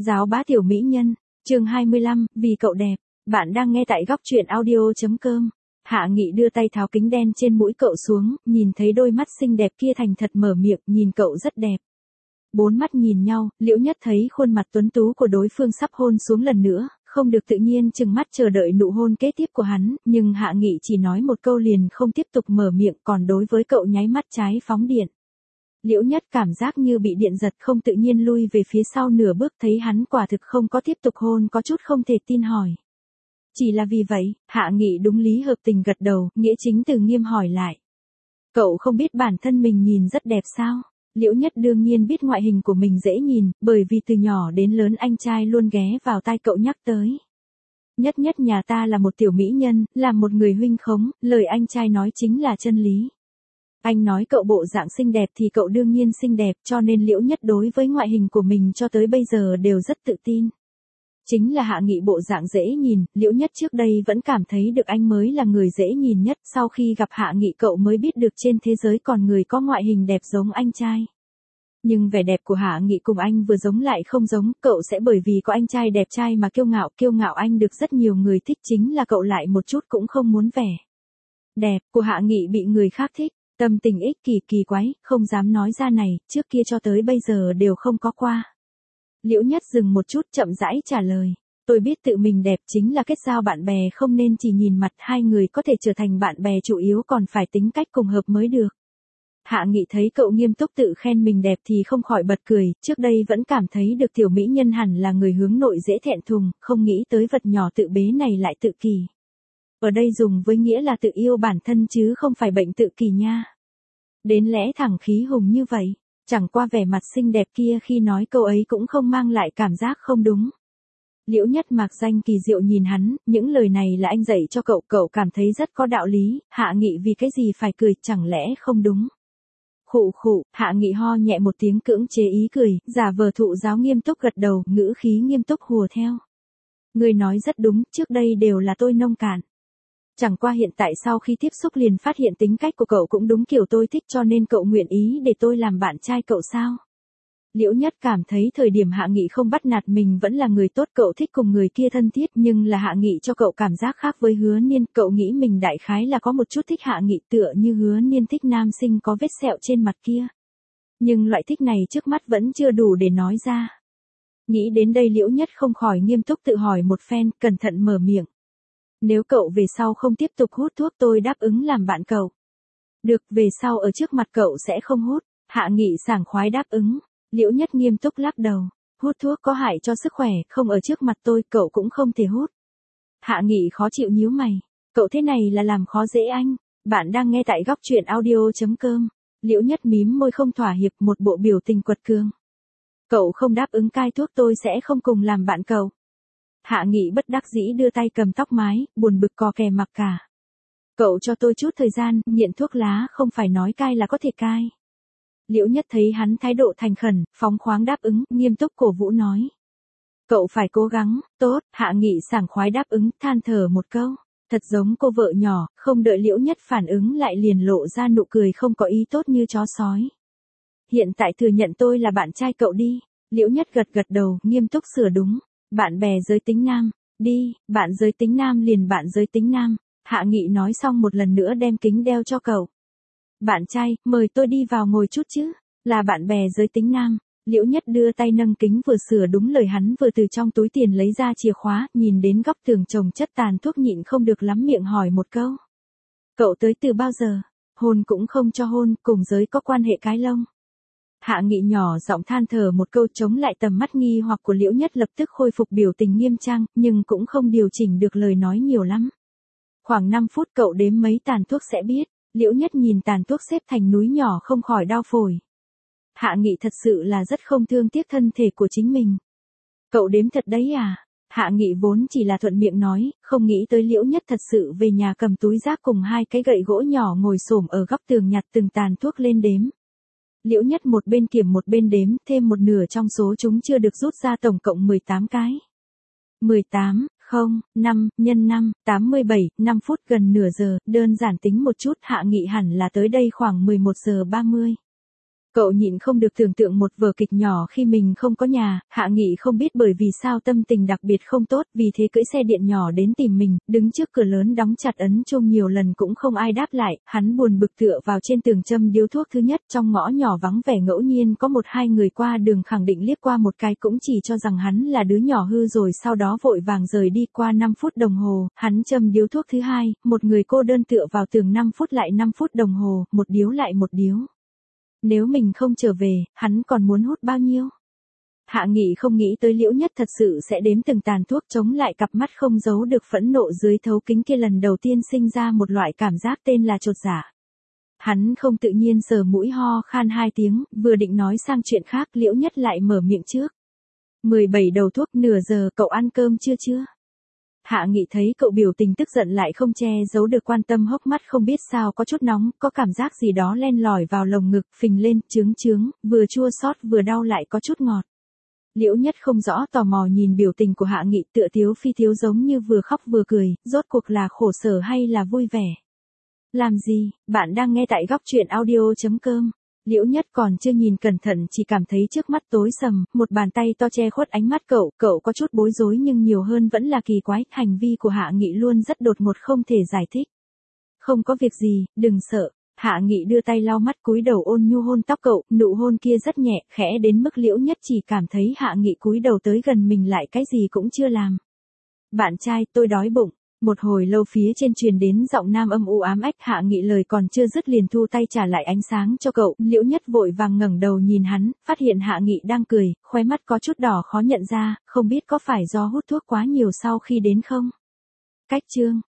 Giáo bá tiểu mỹ nhân, chương 25, vì cậu đẹp. Bạn đang nghe tại góc truyện audio.com. Hạ Nghị đưa tay tháo kính đen trên mũi cậu xuống, nhìn thấy đôi mắt xinh đẹp kia thành thật mở miệng, nhìn cậu rất đẹp. Bốn mắt nhìn nhau, Liễu Nhất thấy khuôn mặt tuấn tú của đối phương sắp hôn xuống lần nữa, không được tự nhiên chừng mắt chờ đợi nụ hôn kế tiếp của hắn, nhưng Hạ Nghị chỉ nói một câu liền không tiếp tục mở miệng, còn đối với cậu nháy mắt trái phóng điện. Liễu Nhất cảm giác như bị điện giật, không tự nhiên lui về phía sau nửa bước, thấy hắn quả thực không có tiếp tục hôn, có chút không thể tin hỏi. Chỉ là vì vậy, Hạ Nghị đúng lý hợp tình gật đầu, nghĩa chính từ nghiêm hỏi lại. Cậu không biết bản thân mình nhìn rất đẹp sao? Liễu Nhất đương nhiên biết ngoại hình của mình dễ nhìn, bởi vì từ nhỏ đến lớn anh trai luôn ghé vào tai cậu nhắc tới. Nhất Nhất nhà ta là một tiểu mỹ nhân, là một người huynh khống, lời anh trai nói chính là chân lý. Anh nói cậu bộ dạng xinh đẹp thì cậu đương nhiên xinh đẹp, cho nên Liễu Nhất đối với ngoại hình của mình cho tới bây giờ đều rất tự tin. Chính là Hạ Nghị bộ dạng dễ nhìn, Liễu Nhất trước đây vẫn cảm thấy được anh mới là người dễ nhìn nhất, sau khi gặp Hạ Nghị cậu mới biết được trên thế giới còn người có ngoại hình đẹp giống anh trai. Nhưng vẻ đẹp của Hạ Nghị cùng anh vừa giống lại không giống, cậu sẽ bởi vì có anh trai đẹp trai mà kiêu ngạo anh được rất nhiều người thích, chính là cậu lại một chút cũng không muốn vẻ đẹp của Hạ Nghị bị người khác thích. Tâm tình ích kỷ kỳ quái, không dám nói ra này, trước kia cho tới bây giờ đều không có qua. Liễu Nhất dừng một chút chậm rãi trả lời. Tôi biết tự mình đẹp chính là kết giao bạn bè, không nên chỉ nhìn mặt, hai người có thể trở thành bạn bè chủ yếu còn phải tính cách cùng hợp mới được. Hạ Nghị thấy cậu nghiêm túc tự khen mình đẹp thì không khỏi bật cười, trước đây vẫn cảm thấy được tiểu mỹ nhân hẳn là người hướng nội dễ thẹn thùng, không nghĩ tới vật nhỏ tự bế này lại tự kỷ. Ở đây dùng với nghĩa là tự yêu bản thân chứ không phải bệnh tự kỷ nha. Đến lẽ thẳng khí hùng như vậy, chẳng qua vẻ mặt xinh đẹp kia khi nói câu ấy cũng không mang lại cảm giác không đúng. Liễu Nhất mạc danh kỳ diệu nhìn hắn, những lời này là anh dạy cho cậu, cậu cảm thấy rất có đạo lý, Hạ Nghị vì cái gì phải cười, chẳng lẽ không đúng. Khụ khụ, Hạ Nghị ho nhẹ một tiếng cưỡng chế ý cười, giả vờ thụ giáo nghiêm túc gật đầu, ngữ khí nghiêm túc hùa theo. Người nói rất đúng, trước đây đều là tôi nông cạn. Chẳng qua hiện tại sau khi tiếp xúc liền phát hiện tính cách của cậu cũng đúng kiểu tôi thích, cho nên cậu nguyện ý để tôi làm bạn trai cậu sao? Liễu Nhất cảm thấy thời điểm Hạ Nghị không bắt nạt mình vẫn là người tốt, cậu thích cùng người kia thân thiết, nhưng là Hạ Nghị cho cậu cảm giác khác với Hứa Niên, cậu nghĩ mình đại khái là có một chút thích Hạ Nghị, tựa như Hứa Niên thích nam sinh có vết sẹo trên mặt kia. Nhưng loại thích này trước mắt vẫn chưa đủ để nói ra. Nghĩ đến đây Liễu Nhất không khỏi nghiêm túc tự hỏi một phen, cẩn thận mở miệng. Nếu cậu về sau không tiếp tục hút thuốc tôi đáp ứng làm bạn cậu. Được, về sau ở trước mặt cậu sẽ không hút. Hạ Nghị sảng khoái đáp ứng. Liễu Nhất nghiêm túc lắc đầu. Hút thuốc có hại cho sức khỏe, không ở trước mặt tôi cậu cũng không thể hút. Hạ Nghị khó chịu nhíu mày. Cậu thế này là làm khó dễ anh. Bạn đang nghe tại góc truyện audio.com. Liễu Nhất mím môi không thỏa hiệp, một bộ biểu tình quật cường. Cậu không đáp ứng cai thuốc tôi sẽ không cùng làm bạn cậu. Hạ Nghị bất đắc dĩ đưa tay cầm tóc mái, buồn bực cò kè mặc cả. Cậu cho tôi chút thời gian, nghiện thuốc lá không phải nói cai là có thể cai. Liễu Nhất thấy hắn thái độ thành khẩn, phóng khoáng đáp ứng, nghiêm túc cổ vũ nói. Cậu phải cố gắng, tốt, Hạ Nghị sảng khoái đáp ứng, than thở một câu. Thật giống cô vợ nhỏ, không đợi Liễu Nhất phản ứng lại liền lộ ra nụ cười không có ý tốt như chó sói. Hiện tại thừa nhận tôi là bạn trai cậu đi. Liễu Nhất gật đầu, nghiêm túc sửa đúng. Bạn bè giới tính nam, đi, bạn giới tính nam liền bạn giới tính nam. Hạ Nghị nói xong một lần nữa đem kính đeo cho cậu. Bạn trai, mời tôi đi vào ngồi chút chứ, là bạn bè giới tính nam. Liễu Nhất đưa tay nâng kính vừa sửa đúng lời hắn vừa từ trong túi tiền lấy ra chìa khóa, nhìn đến góc tường chồng chất tàn thuốc nhịn không được lắm miệng hỏi một câu. Cậu tới từ bao giờ? Hôn cũng không cho hôn, cùng giới có quan hệ cái lông. Hạ Nghị nhỏ giọng than thở một câu chống lại tầm mắt nghi hoặc của Liễu Nhất lập tức khôi phục biểu tình nghiêm trang, nhưng cũng không điều chỉnh được lời nói nhiều lắm. Khoảng 5 phút cậu đếm mấy tàn thuốc sẽ biết, Liễu Nhất nhìn tàn thuốc xếp thành núi nhỏ không khỏi đau phổi. Hạ Nghị thật sự là rất không thương tiếc thân thể của chính mình. Cậu đếm thật đấy à? Hạ Nghị vốn chỉ là thuận miệng nói, không nghĩ tới Liễu Nhất thật sự về nhà cầm túi rác cùng hai cái gậy gỗ nhỏ ngồi xổm ở góc tường nhặt từng tàn thuốc lên đếm. Liễu Nhất một bên kiểm một bên đếm, thêm một nửa trong số chúng chưa được rút ra, tổng cộng 18 cái. 18, 0, 5, nhân 5, 87, 5 phút gần nửa giờ, đơn giản tính một chút Hạ Nghị hẳn là tới đây khoảng 11 giờ 30. Cậu nhịn không được tưởng tượng một vở kịch nhỏ khi mình không có nhà, Hạ Nghị không biết bởi vì sao tâm tình đặc biệt không tốt, vì thế cưỡi xe điện nhỏ đến tìm mình, đứng trước cửa lớn đóng chặt ấn chuông nhiều lần cũng không ai đáp lại, hắn buồn bực tựa vào trên tường châm điếu thuốc. Thứ nhất, trong ngõ nhỏ vắng vẻ ngẫu nhiên có một hai người qua đường khẳng định liếc qua một cái cũng chỉ cho rằng hắn là đứa nhỏ hư rồi sau đó vội vàng rời đi. Qua 5 phút đồng hồ, hắn châm điếu thuốc thứ hai, một người cô đơn tựa vào tường 5 phút lại 5 phút đồng hồ, một điếu lại một điếu. Nếu mình không trở về, hắn còn muốn hút bao nhiêu? Hạ Nghị không nghĩ tới Liễu Nhất thật sự sẽ đếm từng tàn thuốc, chống lại cặp mắt không giấu được phẫn nộ dưới thấu kính kia, lần đầu tiên sinh ra một loại cảm giác tên là chột dạ. Hắn không tự nhiên sờ mũi, ho khan 2 tiếng, vừa định nói sang chuyện khác, Liễu Nhất lại mở miệng trước. 17 đầu thuốc, nửa giờ, cậu ăn cơm chưa? Hạ Nghị thấy cậu biểu tình tức giận lại không che giấu được quan tâm, hốc mắt không biết sao có chút nóng, có cảm giác gì đó len lỏi vào lồng ngực, phình lên, chướng, vừa chua xót vừa đau lại có chút ngọt. Liễu Nhất không rõ, tò mò nhìn biểu tình của Hạ Nghị, tựa thiếu phi thiếu giống như vừa khóc vừa cười, rốt cuộc là khổ sở hay là vui vẻ? Làm gì, bạn đang nghe tại góc truyện audio.com. Liễu Nhất còn chưa nhìn cẩn thận chỉ cảm thấy trước mắt tối sầm, một bàn tay to che khuất ánh mắt cậu có chút bối rối nhưng nhiều hơn vẫn là kỳ quái, hành vi của Hạ Nghị luôn rất đột ngột không thể giải thích. Không có việc gì, đừng sợ. Hạ Nghị đưa tay lau mắt cúi đầu ôn nhu hôn tóc cậu, nụ hôn kia rất nhẹ, khẽ đến mức Liễu Nhất chỉ cảm thấy Hạ Nghị cúi đầu tới gần mình lại cái gì cũng chưa làm. Bạn trai, tôi đói bụng. Một hồi lâu phía trên truyền đến giọng nam âm u ám ách. Hạ Nghị lời còn chưa dứt liền thu tay trả lại ánh sáng cho cậu. Liễu Nhất vội vàng ngẩng đầu nhìn hắn, phát hiện Hạ Nghị đang cười, khóe mắt có chút đỏ khó nhận ra, không biết có phải do hút thuốc quá nhiều sau khi đến không? Cách chương